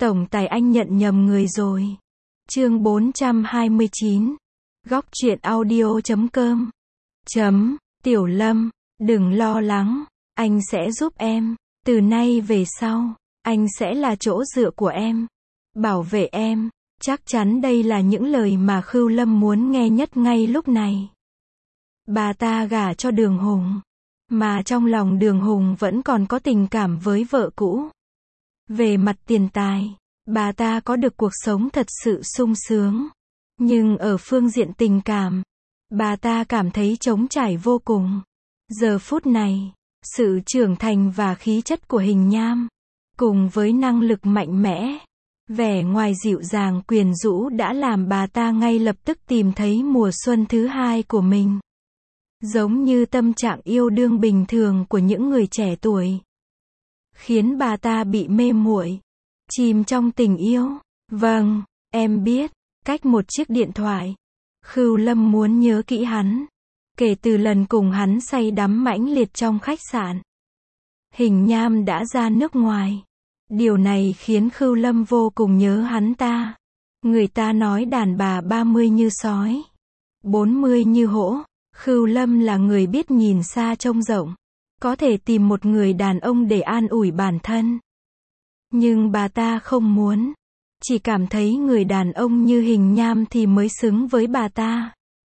Tổng tài anh nhận nhầm người rồi. Chương 429. Góc truyện audio.com. Tiểu Lâm, đừng lo lắng, anh sẽ giúp em. Từ nay về sau, anh sẽ là chỗ dựa của em, bảo vệ em. Chắc chắn đây là những lời mà Khưu Lâm muốn nghe nhất ngay lúc này. Bà ta gả cho Đường Hùng, mà trong lòng Đường Hùng vẫn còn có tình cảm với vợ cũ. Về mặt tiền tài, bà ta có được cuộc sống thật sự sung sướng. Nhưng ở phương diện tình cảm, bà ta cảm thấy trống trải vô cùng. Giờ phút này, sự trưởng thành và khí chất của Hình Nham, cùng với năng lực mạnh mẽ, vẻ ngoài dịu dàng quyến rũ đã làm bà ta ngay lập tức tìm thấy mùa xuân thứ hai của mình. Giống như tâm trạng yêu đương bình thường của những người trẻ tuổi, khiến bà ta bị mê muội, chìm trong tình yêu. Vâng, em biết. Cách một chiếc điện thoại, Khưu Lâm muốn nhớ kỹ hắn. Kể từ lần cùng hắn say đắm mãnh liệt trong khách sạn, Hình Nham đã ra nước ngoài. Điều này khiến Khưu Lâm vô cùng nhớ hắn ta. Người ta nói đàn bà 30 như sói, 40 như hổ. Khưu Lâm là người biết nhìn xa trông rộng, có thể tìm một người đàn ông để an ủi bản thân. Nhưng bà ta không muốn, chỉ cảm thấy người đàn ông như Hình Nham thì mới xứng với bà ta.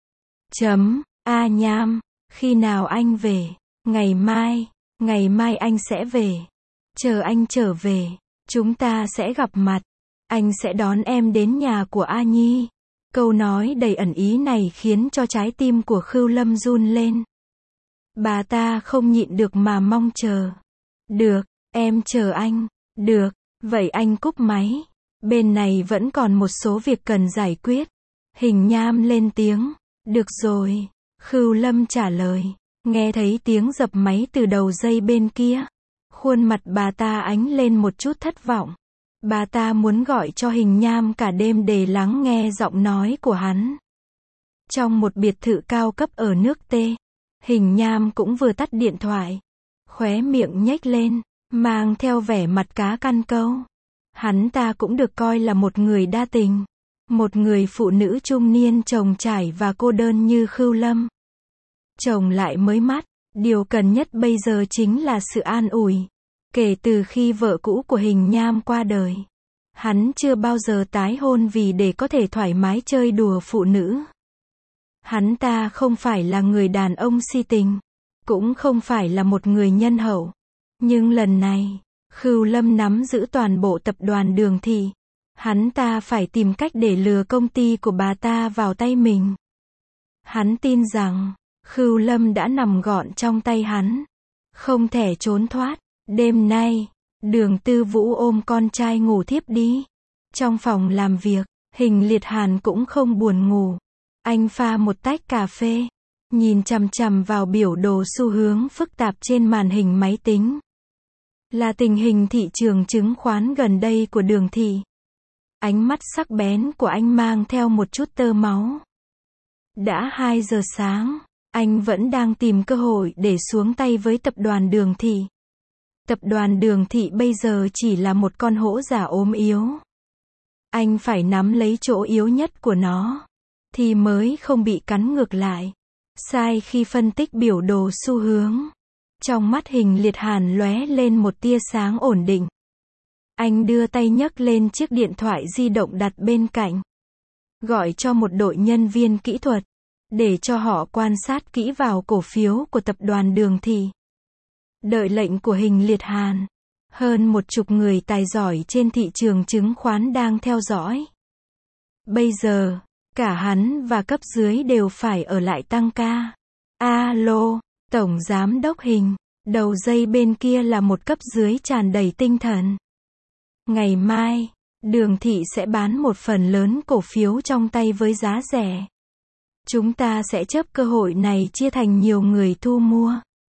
A Nham, khi nào anh về? Ngày mai anh sẽ về. Chờ anh trở về, chúng ta sẽ gặp mặt. Anh sẽ đón em đến nhà của A Nhi. Câu nói đầy ẩn ý này khiến cho trái tim của Khưu Lâm run lên. Bà ta không nhịn được mà mong chờ. Được, em chờ anh. Được, vậy anh cúp máy. Bên này vẫn còn một số việc cần giải quyết. Hình Nham lên tiếng. Được rồi. Khưu Lâm trả lời. Nghe thấy tiếng dập máy từ đầu dây bên kia, khuôn mặt bà ta ánh lên một chút thất vọng. Bà ta muốn gọi cho Hình Nham cả đêm để lắng nghe giọng nói của hắn. Trong một biệt thự cao cấp ở nước T, Hình Nham cũng vừa tắt điện thoại, khóe miệng nhếch lên, mang theo vẻ mặt cá căn câu. Hắn ta cũng được coi là một người đa tình, một người phụ nữ trung niên chồng trải và cô đơn như Khưu Lâm. Chồng lại mới mắt, điều cần nhất bây giờ chính là sự an ủi. Kể từ khi vợ cũ của Hình Nham qua đời, hắn chưa bao giờ tái hôn vì để có thể thoải mái chơi đùa phụ nữ. Hắn ta không phải là người đàn ông si tình, cũng không phải là một người nhân hậu. Nhưng lần này, Khưu Lâm nắm giữ toàn bộ tập đoàn Đường Thị. Hắn ta phải tìm cách để lừa công ty của bà ta vào tay mình. Hắn tin rằng, Khưu Lâm đã nằm gọn trong tay hắn, không thể trốn thoát. Đêm nay, Đường Tư Vũ ôm con trai ngủ thiếp đi. Trong phòng làm việc, Hình Liệt Hàn cũng không buồn ngủ. Anh pha một tách cà phê, nhìn chằm chằm vào biểu đồ xu hướng phức tạp trên màn hình máy tính. Là tình hình thị trường chứng khoán gần đây của Đường Thị. Ánh mắt sắc bén của anh mang theo một chút tơ máu. Đã 2 giờ sáng, anh vẫn đang tìm cơ hội để xuống tay với tập đoàn Đường Thị. Tập đoàn Đường Thị bây giờ chỉ là một con hổ già ốm yếu. Anh phải nắm lấy chỗ yếu nhất của nó, thì mới không bị cắn ngược lại. Sai khi phân tích biểu đồ xu hướng. Trong mắt Hình Liệt Hàn lóe lên một tia sáng ổn định. Anh đưa tay nhấc lên chiếc điện thoại di động đặt bên cạnh. Gọi cho một đội nhân viên kỹ thuật, để cho họ quan sát kỹ vào cổ phiếu của tập đoàn Đường Thị. Đợi lệnh của Hình Liệt Hàn, hơn 10 người tài giỏi trên thị trường chứng khoán đang theo dõi. Bây giờ, cả hắn và cấp dưới đều phải ở lại tăng ca. Alo, Tổng Giám đốc Hình. Đầu dây bên kia là một cấp dưới tràn đầy tinh thần. Ngày mai, Đường Thị sẽ bán một phần lớn cổ phiếu trong tay với giá rẻ. Chúng ta sẽ chớp cơ hội này chia thành nhiều người thu mua.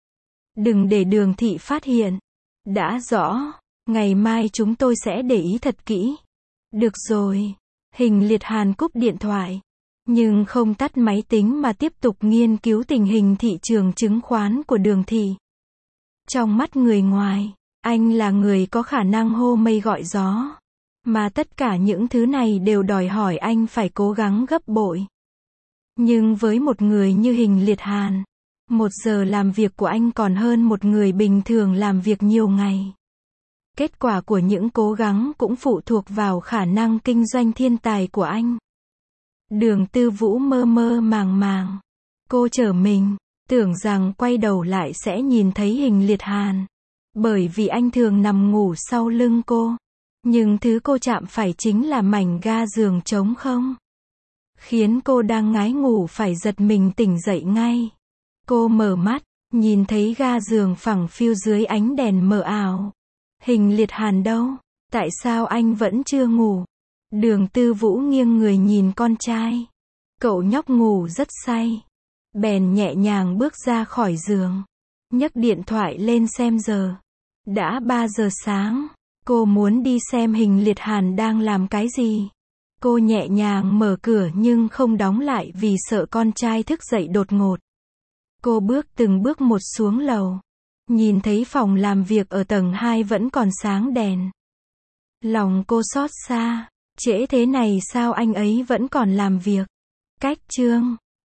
Đừng để Đường Thị phát hiện. Đã rõ, ngày mai chúng tôi sẽ để ý thật kỹ. Được rồi. Hình Liệt Hàn cúp điện thoại, nhưng không tắt máy tính mà tiếp tục nghiên cứu tình hình thị trường chứng khoán của Đường Thị. Trong mắt người ngoài, anh là người có khả năng hô mây gọi gió. Mà tất cả những thứ này đều đòi hỏi anh phải cố gắng gấp bội. Nhưng với một người như Hình Liệt Hàn, 1 giờ làm việc của anh còn hơn một người bình thường làm việc nhiều ngày. Kết quả của những cố gắng cũng phụ thuộc vào khả năng kinh doanh thiên tài của anh. Đường Tư Vũ mơ mơ màng màng. Cô trở mình, tưởng rằng quay đầu lại sẽ nhìn thấy Hình Liệt Hàn. Bởi vì anh thường nằm ngủ sau lưng cô. Nhưng thứ cô chạm phải chính là mảnh ga giường trống không. Khiến cô đang ngái ngủ phải giật mình tỉnh dậy ngay. Cô mở mắt, nhìn thấy ga giường phẳng phiu dưới ánh đèn mờ ảo. Hình Liệt Hàn đâu? Tại sao anh vẫn chưa ngủ? Đường Tư Vũ nghiêng người nhìn con trai. Cậu nhóc ngủ rất say. Bèn nhẹ nhàng bước ra khỏi giường. Nhấc điện thoại lên xem giờ. Đã 3 giờ sáng. Cô muốn đi xem Hình Liệt Hàn đang làm cái gì. Cô nhẹ nhàng mở cửa nhưng không đóng lại vì sợ con trai thức dậy đột ngột. Cô bước từng bước một xuống lầu. Nhìn thấy phòng làm việc ở tầng 2 vẫn còn sáng đèn. Lòng cô xót xa. Trễ thế này sao anh ấy vẫn còn làm việc? Cách chương